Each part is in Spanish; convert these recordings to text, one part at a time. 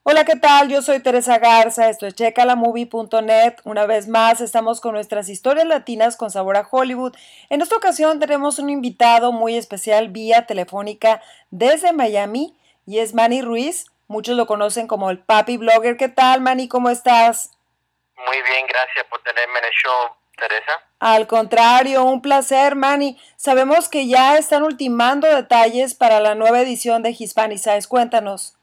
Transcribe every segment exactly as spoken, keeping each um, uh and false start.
Hola, ¿qué tal? Yo soy Teresa Garza, esto es checa la movie punto net. Una vez más estamos con nuestras historias latinas con sabor a Hollywood. En esta ocasión tenemos un invitado muy especial vía telefónica desde Miami y es Manny Ruiz. Muchos lo conocen como el Papi Blogger. ¿Qué tal, Manny? ¿Cómo estás? Muy bien, gracias por tenerme en el show, Teresa. Al contrario, un placer, Manny. Sabemos que ya están ultimando detalles para la nueva edición de Hispanic. Cuéntanos.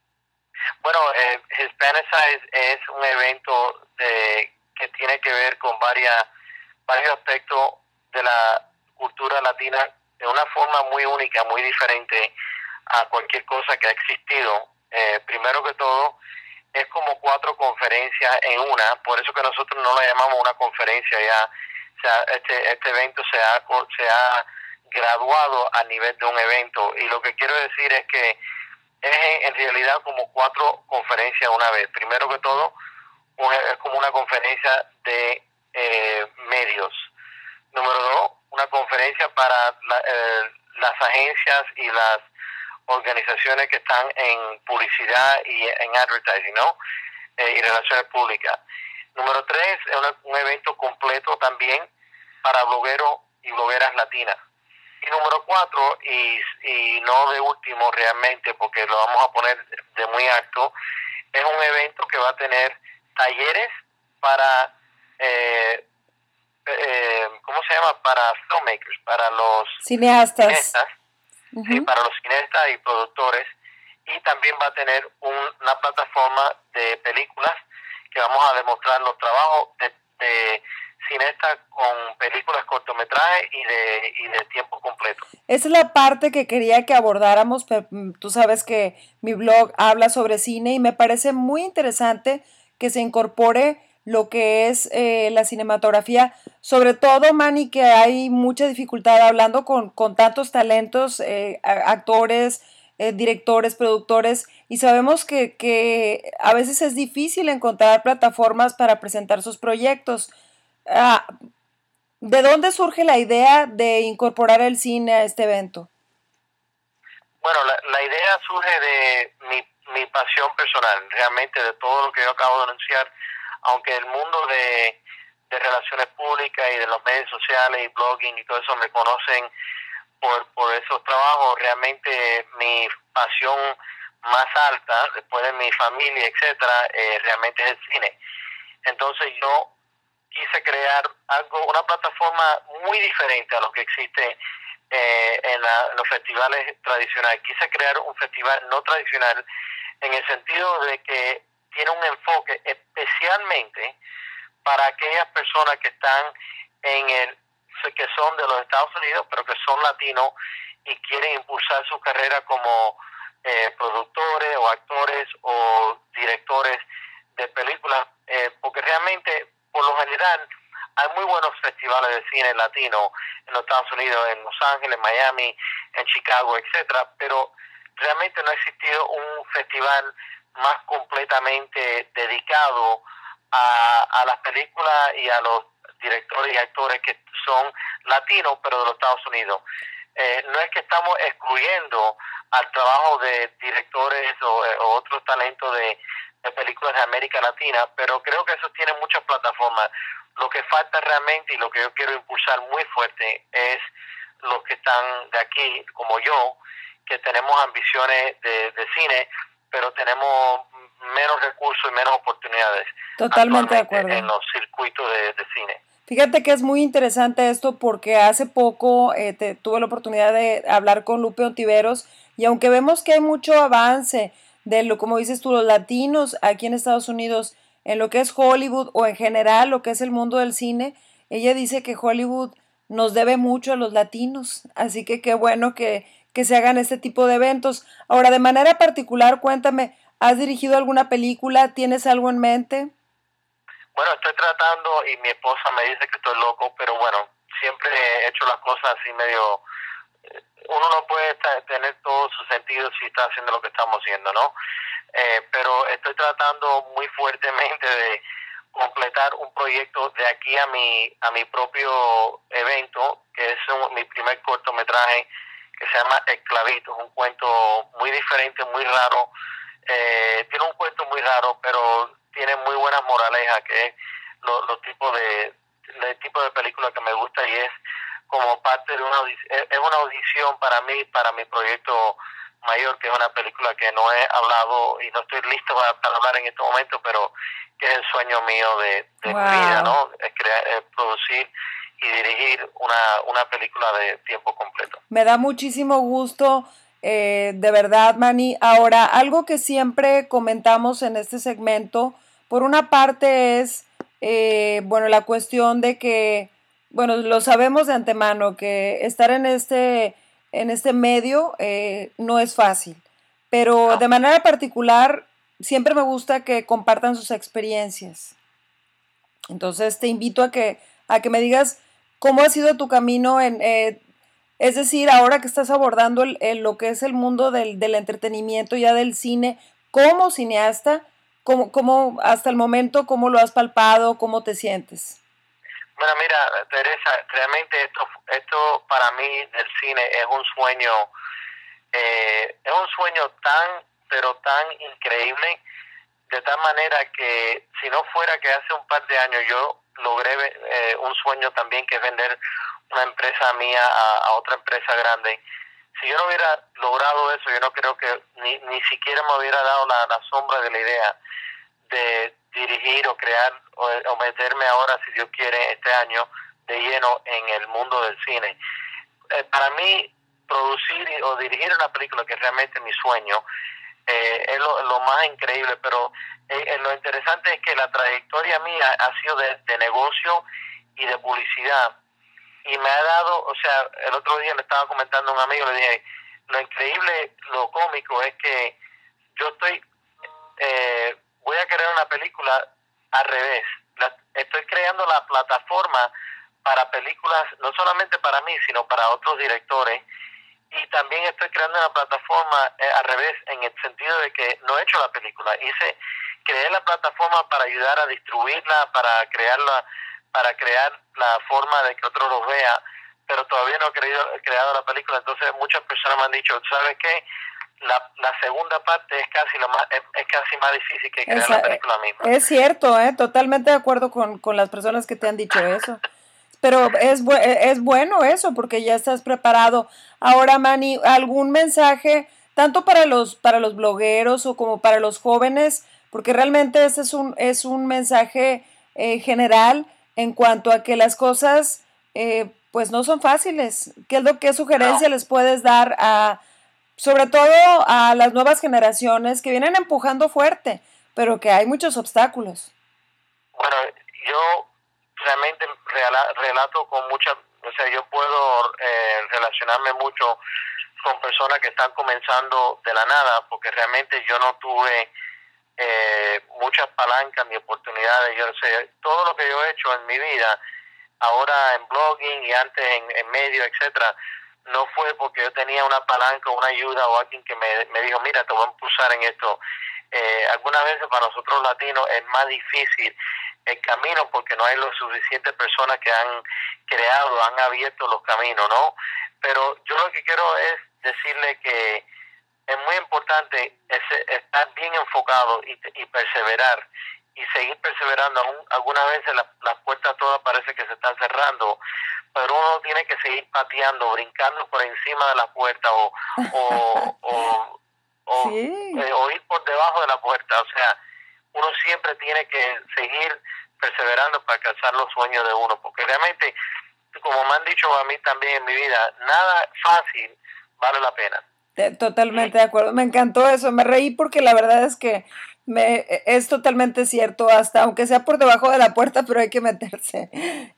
Bueno, eh, Hispanicize es un evento de, que tiene que ver con varias, varios aspectos de la cultura latina de una forma muy única, muy diferente a cualquier cosa que ha existido. Eh, primero que todo, es como cuatro conferencias en una, por eso que nosotros no la llamamos una conferencia ya. O sea, este, este evento se ha, se ha graduado a nivel de un evento, y lo que quiero decir es que es en realidad como cuatro conferencias a una vez. Primero que todo, es como una conferencia de eh, medios. Número dos, una conferencia para la, eh, las agencias y las organizaciones que están en publicidad y en advertising, ¿no? Eh, y relaciones públicas. Número tres, es una, un evento completo también para blogueros y blogueras latinas. Y número cuatro, y, y no de último realmente, porque lo vamos a poner de muy alto, es un evento que va a tener talleres para, eh, eh, ¿cómo se llama? Para filmmakers, para los Cineastas. cineastas, sí, Uh-huh. para los cineastas y productores. Y también va a tener un, una plataforma de películas que vamos a demostrar los trabajos de, de cineastas con películas cortometrajes y de, y de tiempo completo. Esa es la parte que quería que abordáramos, pero tú sabes que mi blog habla sobre cine y me parece muy interesante que se incorpore lo que es eh, la cinematografía, sobre todo, Manny, que hay mucha dificultad hablando con, con tantos talentos, eh, actores, eh, directores, productores, y sabemos que, que a veces es difícil encontrar plataformas para presentar sus proyectos. Ah, ¿de dónde surge la idea de incorporar el cine a este evento? Bueno, la, la idea surge de mi, mi pasión personal, realmente de todo lo que yo acabo de anunciar, aunque el mundo de, de relaciones públicas y de los medios sociales y blogging y todo eso me conocen por, por esos trabajos. Realmente mi pasión más alta, después de mi familia, etcétera, eh, realmente es el cine. Entonces yo quise crear algo, una plataforma muy diferente a lo que existe eh, en, la, en los festivales tradicionales. Quise crear un festival no tradicional en el sentido de que tiene un enfoque especialmente para aquellas personas que están en el, que son de los Estados Unidos, pero que son latinos y quieren impulsar su carrera como eh, productores o actores o directores de películas, eh, porque realmente, por lo general, hay muy buenos festivales de cine latino en los Estados Unidos, en Los Ángeles, Miami, en Chicago, etcétera, pero realmente no ha existido un festival más completamente dedicado a, a las películas y a los directores y actores que son latinos, pero de los Estados Unidos. Eh, no es que estamos excluyendo al trabajo de directores o, o otros talentos de, de películas de América Latina, pero creo que eso tiene muchas plataformas. Lo que falta realmente y lo que yo quiero impulsar muy fuerte es los que están de aquí, como yo, que tenemos ambiciones de, de cine, pero tenemos menos recursos y menos oportunidades Totalmente de actualmente en acuerdo. los circuitos de, de cine. Fíjate que es muy interesante esto porque hace poco eh, te, tuve la oportunidad de hablar con Lupe Ontiveros y aunque vemos que hay mucho avance de lo, como dices tú, los latinos aquí en Estados Unidos, en lo que es Hollywood o en general lo que es el mundo del cine, ella dice que Hollywood nos debe mucho a los latinos, así que qué bueno que, que se hagan este tipo de eventos. Ahora, de manera particular, cuéntame, ¿has dirigido alguna película? ¿Tienes algo en mente? Bueno, estoy tratando y mi esposa me dice que estoy loco, pero bueno, siempre he hecho las cosas así medio. Uno no puede estar, tener todo su sentido si está haciendo lo que estamos haciendo, ¿no? Eh, pero estoy tratando muy fuertemente de completar un proyecto de aquí a mi a mi propio evento, que es un, mi primer cortometraje que se llama El Clavito. Es un cuento muy diferente, muy raro. Eh, tiene un, moraleja, que es lo- los tipos de, el tipo de película que me gusta, y es como parte de una audi- es es una audición para mí, para mi proyecto mayor, que es una película que no he hablado y no estoy listo para, para hablar en este momento, pero que es el sueño mío de, de Wow. mi vida, ¿no? Es crear, es producir y dirigir una, una película de tiempo completo. Me da muchísimo gusto, eh, de verdad, Manny. Ahora, algo que siempre comentamos en este segmento, por una parte es, eh, bueno, la cuestión de que, bueno, lo sabemos de antemano, que estar en este, en este medio eh, no es fácil, pero No. de manera particular, siempre me gusta que compartan sus experiencias. Entonces, te invito a que, a que me digas cómo ha sido tu camino en... Eh, es decir, ahora que estás abordando el, el, lo que es el mundo del, del entretenimiento, ya del cine, como cineasta, cómo, cómo, hasta el momento, cómo lo has palpado, cómo te sientes. Bueno, mira, Teresa, realmente esto, esto para mí del cine es un sueño, eh, es un sueño tan, pero tan increíble, de tal manera que si no fuera que hace un par de años yo logré eh, un sueño también, que es vender una empresa mía a, a otra empresa grande. Si yo no hubiera logrado eso, yo no creo que ni, ni siquiera me hubiera dado la, la sombra de la idea de dirigir o crear o, o meterme ahora, si Dios quiere, este año de lleno en el mundo del cine. Eh, para mí, producir o dirigir una película, que es realmente mi sueño, eh, es lo, lo más increíble, pero eh, lo interesante es que la trayectoria mía ha sido de, de negocio y de publicidad, y me ha dado, o sea, el otro día le estaba comentando a un amigo, le dije, lo increíble, lo cómico es que yo estoy, eh, voy a crear una película al revés, la, estoy creando la plataforma para películas, no solamente para mí, sino para otros directores, y también estoy creando una plataforma eh, al revés, en el sentido de que no he hecho la película, hice, creé la plataforma para ayudar a distribuirla, para crearla, para crear la forma de que otros los vean, pero todavía no he creído, he creado la película. Entonces muchas personas me han dicho, ¿sabes qué? La, la segunda parte es casi lo más, es, es casi más difícil que crear Esa, la película misma. Es cierto, ¿eh? Totalmente de acuerdo con, con las personas que te han dicho eso. Pero es, bu es bueno eso, porque ya estás preparado. Ahora, Manny, ¿algún mensaje tanto para los, para los blogueros o como para los jóvenes? Porque realmente ese es un, es un mensaje eh, general en cuanto a que las cosas eh, pues no son fáciles. ¿Qué es lo que sugerencia no. les puedes dar a, sobre todo a las nuevas generaciones que vienen empujando fuerte, pero que hay muchos obstáculos? Bueno, yo realmente relato con mucha, o sea, yo puedo eh, relacionarme mucho con personas que están comenzando de la nada, porque realmente yo no tuve eh, muchas palancas ni oportunidades. Yo sé, todo lo que yo he hecho en mi vida, ahora en blogging y antes en, en medio, etcétera, no fue porque yo tenía una palanca, una ayuda o alguien que me, me dijo, mira, te voy a impulsar en esto. Eh, algunas veces para nosotros latinos es más difícil el camino porque no hay lo suficientes personas que han creado, han abierto los caminos, ¿no? Pero yo lo que quiero es decirle que es muy importante ese, estar bien enfocado y, y perseverar y seguir perseverando. Aún, algunas veces la, las puertas todas parece que se están cerrando, pero uno tiene que seguir pateando, brincando por encima de la puerta o, o, o, o, sí. eh, o ir por debajo de la puerta. O sea, uno siempre tiene que seguir perseverando para alcanzar los sueños de uno, porque realmente, como me han dicho a mí también en mi vida, nada fácil vale la pena. Totalmente de acuerdo, me encantó eso, me reí porque la verdad es que me, es totalmente cierto, hasta aunque sea por debajo de la puerta, pero hay que meterse.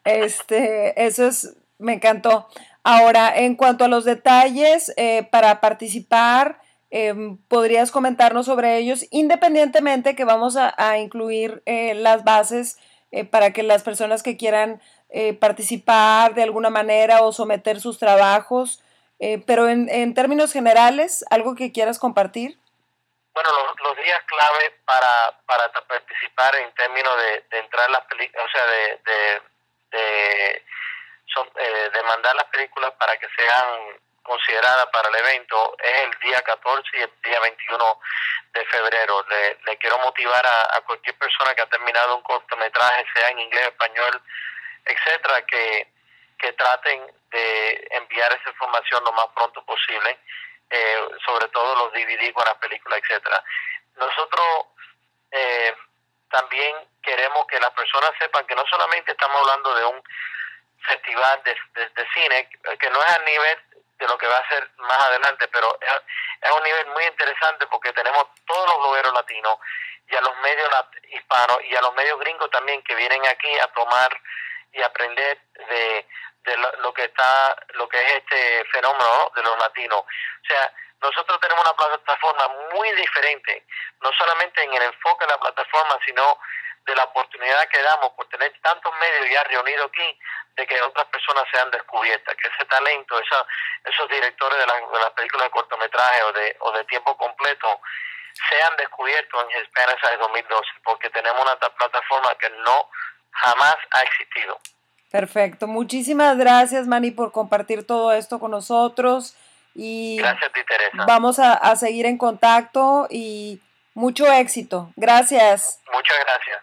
Este, eso es, me encantó. Ahora, en cuanto a los detalles eh, para participar, eh, ¿podrías comentarnos sobre ellos? Independientemente que vamos a, a incluir eh, las bases eh, para que las personas que quieran eh, participar de alguna manera o someter sus trabajos. Eh, pero en, en términos generales, ¿algo que quieras compartir? Bueno, los, los días clave para, para participar en términos de, de entrar las películas, o sea, de, de, de, son, eh, de mandar las películas para que sean considerada para el evento es el día catorce y el día veintiuno de febrero. Le, le quiero motivar a, a cualquier persona que ha terminado un cortometraje, sea en inglés, español, etcétera, que, que traten de enviar esa información lo más pronto posible, eh, sobre todo los D V D con las películas, etcétera. Nosotros eh, también queremos que las personas sepan que no solamente estamos hablando de un festival de, de, de cine, que no es al nivel de lo que va a ser más adelante, pero es, es un nivel muy interesante porque tenemos todos los blogueros latinos y a los medios hispanos y a los medios gringos también que vienen aquí a tomar y aprender de, de lo, lo que está, lo que es este fenómeno, ¿no?, de los latinos. O sea, nosotros tenemos una plataforma muy diferente, no solamente en el enfoque de la plataforma, sino de la oportunidad que damos por tener tantos medios ya reunidos aquí, de que otras personas sean descubiertas, que ese talento, esa, esos directores de, la, de las películas de cortometraje o de, o de tiempo completo sean descubiertos en Hispanic dos mil doce, porque tenemos una plataforma que no jamás ha existido. Perfecto, muchísimas gracias, Manny, por compartir todo esto con nosotros y gracias a ti, Teresa. Vamos a, a seguir en contacto y mucho éxito. Gracias. Muchas gracias.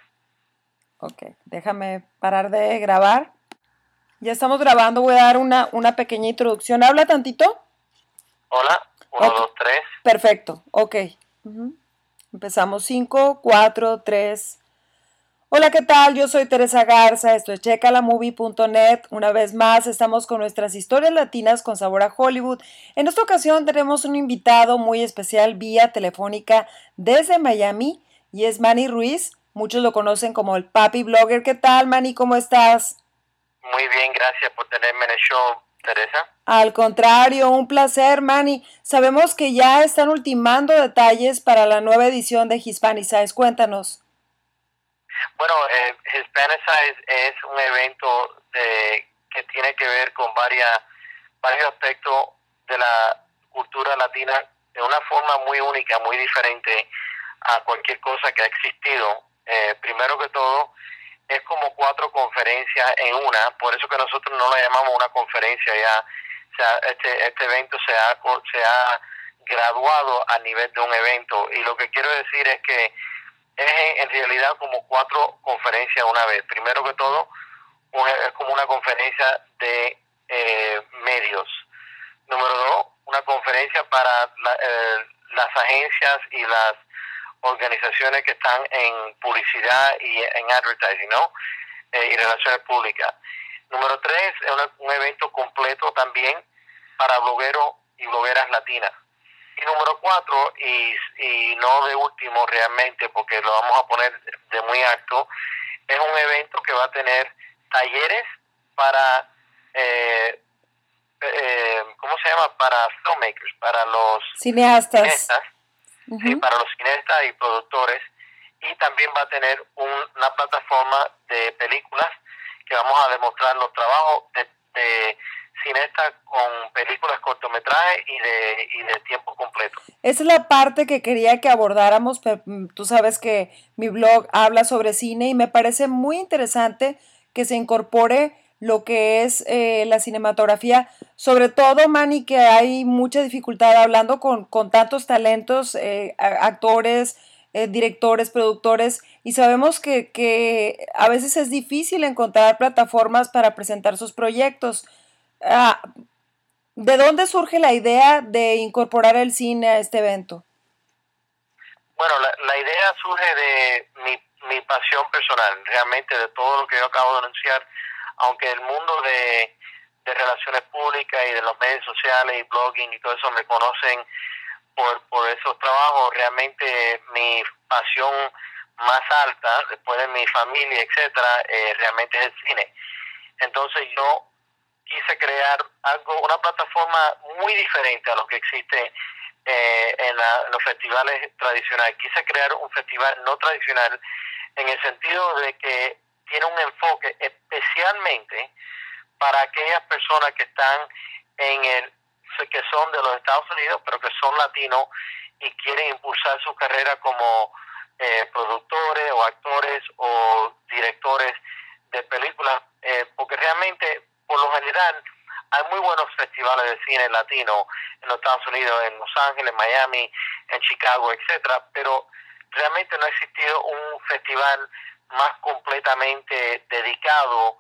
Ok, déjame parar de grabar. Ya estamos grabando, voy a dar una, una pequeña introducción. ¿Habla tantito? Hola, uno, okay. dos, tres. Perfecto, ok. Uh-huh. Empezamos cinco, cuatro, tres. Hola, ¿qué tal? Yo soy Teresa Garza, esto es checa la movie punto net. Una vez más estamos con nuestras historias latinas con sabor a Hollywood. En esta ocasión tenemos un invitado muy especial vía telefónica desde Miami y es Manny Ruiz. Muchos lo conocen como el Papi Blogger. ¿Qué tal, Manny? ¿Cómo estás? Muy bien, gracias por tenerme en el show, Teresa. Al contrario, un placer, Manny. Sabemos que ya están ultimando detalles para la nueva edición de Hispanicize. Cuéntanos. Bueno, eh, Hispanicize es un evento de, que tiene que ver con varias, varios aspectos de la cultura latina de una forma muy única, muy diferente a cualquier cosa que ha existido. Eh, primero que todo, es como cuatro conferencias en una, por eso que nosotros no la llamamos una conferencia ya. O sea, este, este evento se ha, se ha graduado a nivel de un evento, y lo que quiero decir es que es en realidad como cuatro conferencias a una vez. Primero que todo, es como una conferencia de eh, medios. Número dos, una conferencia para la, eh, las agencias y las organizaciones que están en publicidad y en advertising, ¿no? Eh, y relaciones públicas. Número tres, es una, un evento completo también para blogueros y blogueras latinas. Y número cuatro, y, y no de último realmente, porque lo vamos a poner de muy alto, es un evento que va a tener talleres para, eh, eh, ¿cómo se llama? Para filmmakers, para los cineastas. cineastas uh-huh. Sí, para los cineastas y productores. Y también va a tener un, una plataforma de películas que vamos a demostrar los trabajos de, de cineastas con películas, cortometrajes y de, y de tiempo completo. Esa es la parte que quería que abordáramos. Tú sabes que mi blog habla sobre cine y me parece muy interesante que se incorpore lo que es eh, la cinematografía, sobre todo, Manny, que hay mucha dificultad hablando con, con tantos talentos, eh, actores, eh, directores, productores, y sabemos que, que a veces es difícil encontrar plataformas para presentar sus proyectos. Ah, ¿de dónde surge la idea de incorporar el cine a este evento? Bueno, la, la idea surge de mi, mi pasión personal, realmente de todo lo que yo acabo de anunciar, aunque el mundo de, de relaciones públicas y de los medios sociales y blogging y todo eso me conocen por, por esos trabajos, realmente mi pasión más alta, después de mi familia, etcétera, eh, realmente es el cine. Entonces yo quise crear algo, una plataforma muy diferente a lo que existe eh, en, la, en los festivales tradicionales. Quise crear un festival no tradicional en el sentido de que tiene un enfoque especialmente para aquellas personas que están en el, que son de los Estados Unidos, pero que son latinos y quieren impulsar su carrera como eh, productores o actores o directores de películas, eh, porque realmente, por lo general, hay muy buenos festivales de cine cine latino en los Estados Unidos, en Los Ángeles, Miami, en Chicago, etcétera, pero realmente no ha existido un festival más completamente dedicado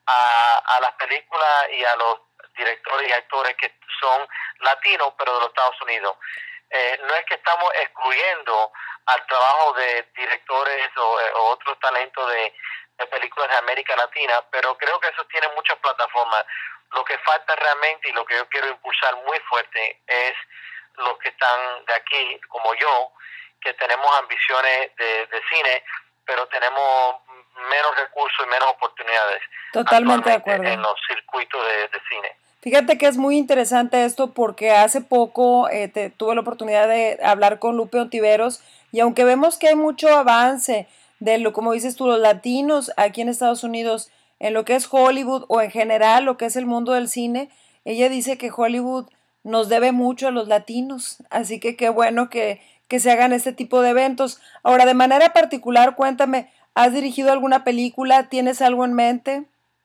a, a las películas y a los directores y actores que son latinos, pero de los Estados Unidos. Eh, no es que estamos excluyendo al trabajo de directores o, o otros talentos de, de películas de América Latina, pero creo que eso tiene muchas plataformas. Lo que falta realmente y lo que yo quiero impulsar muy fuerte es los que están de aquí, como yo, que tenemos ambiciones de, de cine, pero tenemos menos recursos y menos oportunidades Totalmente de acuerdo en los circuitos de, de cine. Fíjate que es muy interesante esto porque hace poco eh, te, tuve la oportunidad de hablar con Lupe Ontiveros y aunque vemos que hay mucho avance de lo, como dices tú, los latinos aquí en Estados Unidos, en lo que es Hollywood o en general lo que es el mundo del cine, ella dice que Hollywood nos debe mucho a los latinos, así que qué bueno que, que se hagan este tipo de eventos. Ahora, de manera particular, cuéntame, ¿has dirigido alguna película? ¿Tienes algo en mente?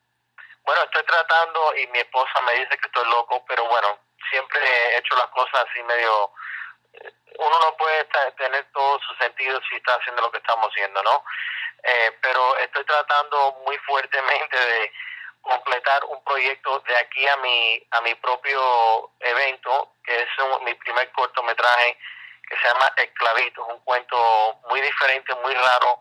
Bueno, estoy tratando y mi esposa me dice que estoy loco, pero bueno, siempre he hecho las cosas así medio... Uno no puede estar, tener todo su sentido si está haciendo lo que estamos haciendo, ¿no? Eh, pero estoy tratando muy fuertemente de completar un proyecto de aquí a mi a mi propio evento, que es un, mi primer cortometraje, que se llama Esclavito. Es un cuento muy diferente, muy raro.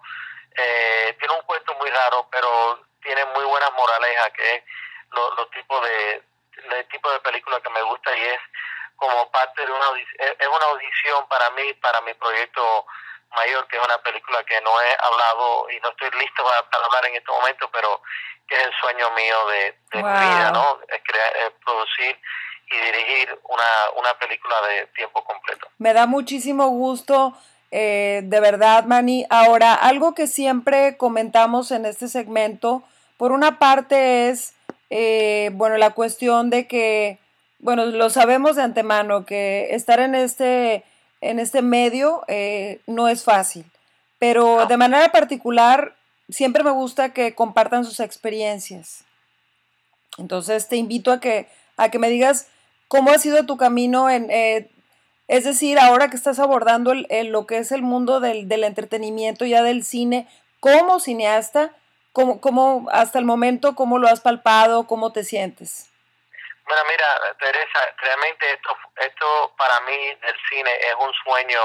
Eh, tiene un cuento muy raro, pero tiene muy buenas moralejas, que es los lo tipos de el tipo de película que me gusta y es como parte de una es una audición para mí, para mi proyecto mayor, que es una película que no he hablado y no estoy listo para, para hablar en este momento, pero que es el sueño mío de, de wow. mi vida, ¿no? Es crear, es producir y dirigir una, una película de tiempo completo. Me da muchísimo gusto, eh, de verdad, Manny. Ahora, algo que siempre comentamos en este segmento, por una parte es, eh, bueno, la cuestión de que, bueno, lo sabemos de antemano, que estar en este, en este medio eh, no es fácil, pero No. de manera particular, siempre me gusta que compartan sus experiencias. Entonces, te invito a que, a que me digas cómo ha sido tu camino en... Eh, es decir, ahora que estás abordando el, el, lo que es el mundo del, del entretenimiento, ya del cine, como cineasta, ¿cómo, cómo, hasta el momento, cómo lo has palpado, cómo te sientes? Bueno, mira, Teresa, realmente esto, esto para mí del cine es un sueño,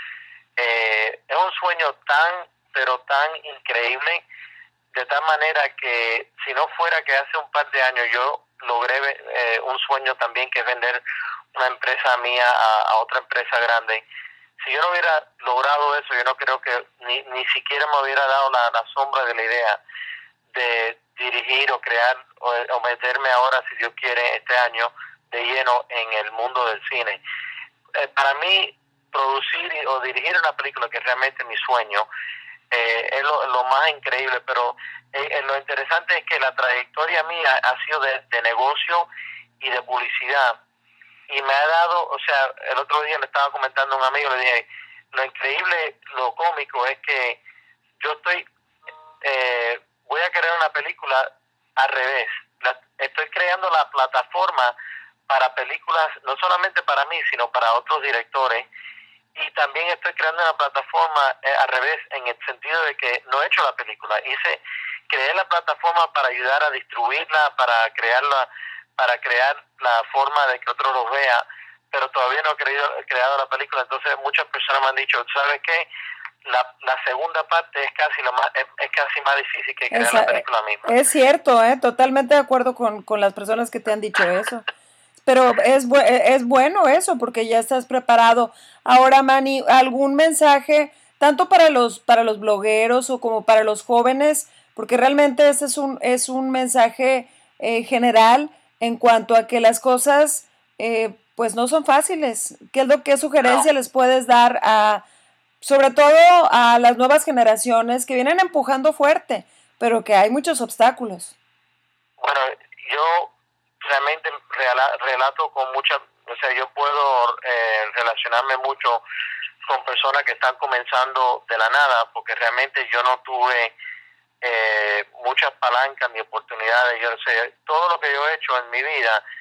eh, es un sueño tan, pero tan increíble, de tal manera que si no fuera que hace un par de años yo logré eh, un sueño también, que es vender una empresa mía a, a otra empresa grande. Si yo no hubiera logrado eso, yo no creo que ni, ni siquiera me hubiera dado la, la sombra de la idea de dirigir o crear o, o meterme ahora, si Dios quiere, este año de lleno en el mundo del cine. Eh, para mí, producir o dirigir una película, que es realmente mi sueño, eh, es lo, lo más increíble, pero eh, lo interesante es que la trayectoria mía ha sido de, de negocio y de publicidad. Y me ha dado, o sea, el otro día le estaba comentando a un amigo, le dije, lo increíble, lo cómico es que yo estoy, eh, voy a crear una película al revés. La, estoy creando la plataforma para películas, no solamente para mí, sino para otros directores. Y también estoy creando una plataforma eh, al revés, en el sentido de que no he hecho la película. Hice, creé la plataforma para ayudar a distribuirla, para crearla, para crear la forma de que otros los vean, pero todavía no he creído, creado la película. Entonces muchas personas me han dicho, ¿sabes qué? La, la segunda parte es casi lo más, es, es casi más difícil que crear Esa, la película misma. Es cierto, ¿eh? Totalmente de acuerdo con, con las personas que te han dicho eso. Pero es, bu es bueno eso, porque ya estás preparado. Ahora, Manny, ¿algún mensaje, tanto para los, para los blogueros o como para los jóvenes? Porque realmente ese es un, es un mensaje eh, general en cuanto a que las cosas eh, pues no son fáciles. ¿Qué es lo que sugerencia no. les puedes dar a, sobre todo a las nuevas generaciones que vienen empujando fuerte, pero que hay muchos obstáculos? Bueno, yo realmente relato con mucha, o sea, yo puedo eh, relacionarme mucho con personas que están comenzando de la nada, porque realmente yo no tuve eh, muchas palancas ni oportunidades. Yo sé, todo lo que yo he hecho en mi vida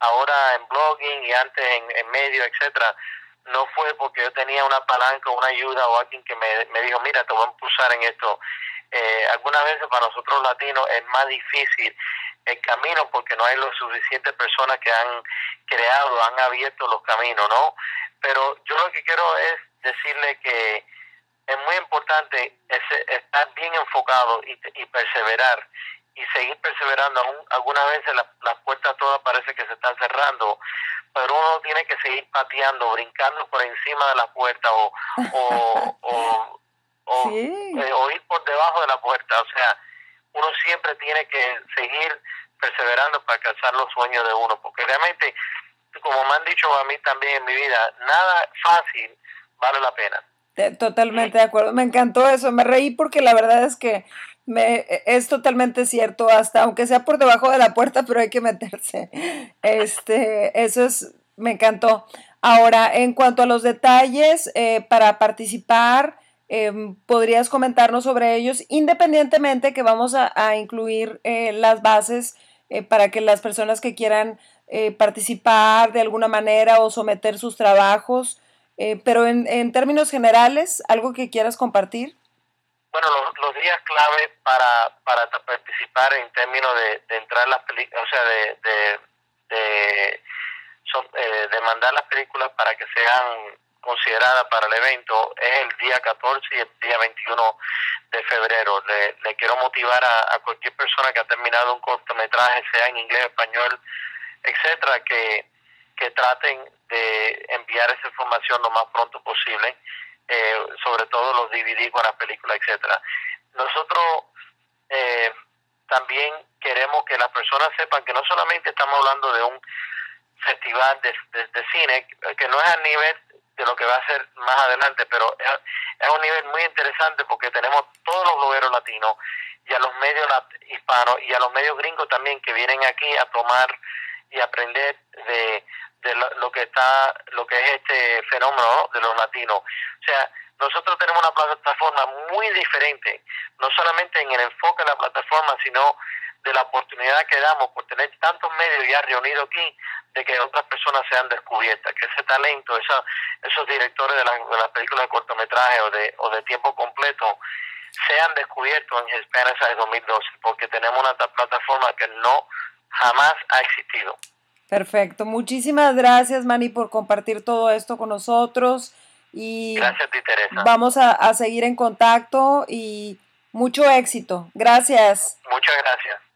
ahora en blogging y antes en, en medio, etcétera, no fue porque yo tenía una palanca, una ayuda o alguien que me, me dijo, mira, te voy a impulsar en esto. Eh, algunas veces para nosotros los latinos es más difícil el camino porque no hay lo suficientes personas que han creado, han abierto los caminos, ¿no? Pero yo lo que quiero es decirle que es muy importante ese, estar bien enfocado y, y perseverar y seguir perseverando. Aún, algunas veces las la puertas todas parece que se están cerrando, pero uno tiene que seguir pateando, brincando por encima de la puerta o o, o, o, Sí. eh, o ir por debajo de la puerta. O sea, uno siempre tiene que seguir perseverando para alcanzar los sueños de uno, porque realmente, como me han dicho a mí también en mi vida, nada fácil vale la pena. Totalmente de acuerdo, me encantó eso, me reí porque la verdad es que me, es totalmente cierto, hasta aunque sea por debajo de la puerta, pero hay que meterse. Este, eso es, me encantó. Ahora, en cuanto a los detalles eh, para participar, eh, ¿podrías comentarnos sobre ellos? Independientemente que vamos a, a incluir eh, las bases eh, para que las personas que quieran eh, participar de alguna manera o someter sus trabajos, eh, pero en, en términos generales, ¿algo que quieras compartir? Bueno, los, los días clave para, para participar en términos de, de entrar las películas, o sea, de, de, de, son, eh, de mandar las películas para que sean consideradas para el evento, es el día catorce y el día veintiuno de febrero. Le, le quiero motivar a, a cualquier persona que ha terminado un cortometraje, sea en inglés, español, etcétera, que, que traten de enviar esa información lo más pronto posible, eh, sobre todo los D V D con las películas, etcétera. Nosotros eh, también queremos que las personas sepan que no solamente estamos hablando de un festival de, de, de cine, que no es al nivel de lo que va a ser más adelante, pero es, es un nivel muy interesante porque tenemos todos los blogueros latinos y a los medios hispanos y a los medios gringos también que vienen aquí a tomar y aprender de, de lo, lo que está, lo que es este fenómeno, ¿no?, de los latinos. O sea, nosotros tenemos una plataforma muy diferente, no solamente en el enfoque de la plataforma, sino de la oportunidad que damos por tener tantos medios ya reunidos aquí, de que otras personas sean descubiertas, que ese talento, esa, esos directores de, la, de las películas de cortometraje o de, o de tiempo completo, sean descubiertos en Hispanic dos mil doce, porque tenemos una plataforma que no jamás ha existido. Perfecto. Muchísimas gracias, Manny, por compartir todo esto con nosotros. Y gracias a ti, Teresa. Vamos a, a seguir en contacto y mucho éxito. Gracias. Muchas gracias.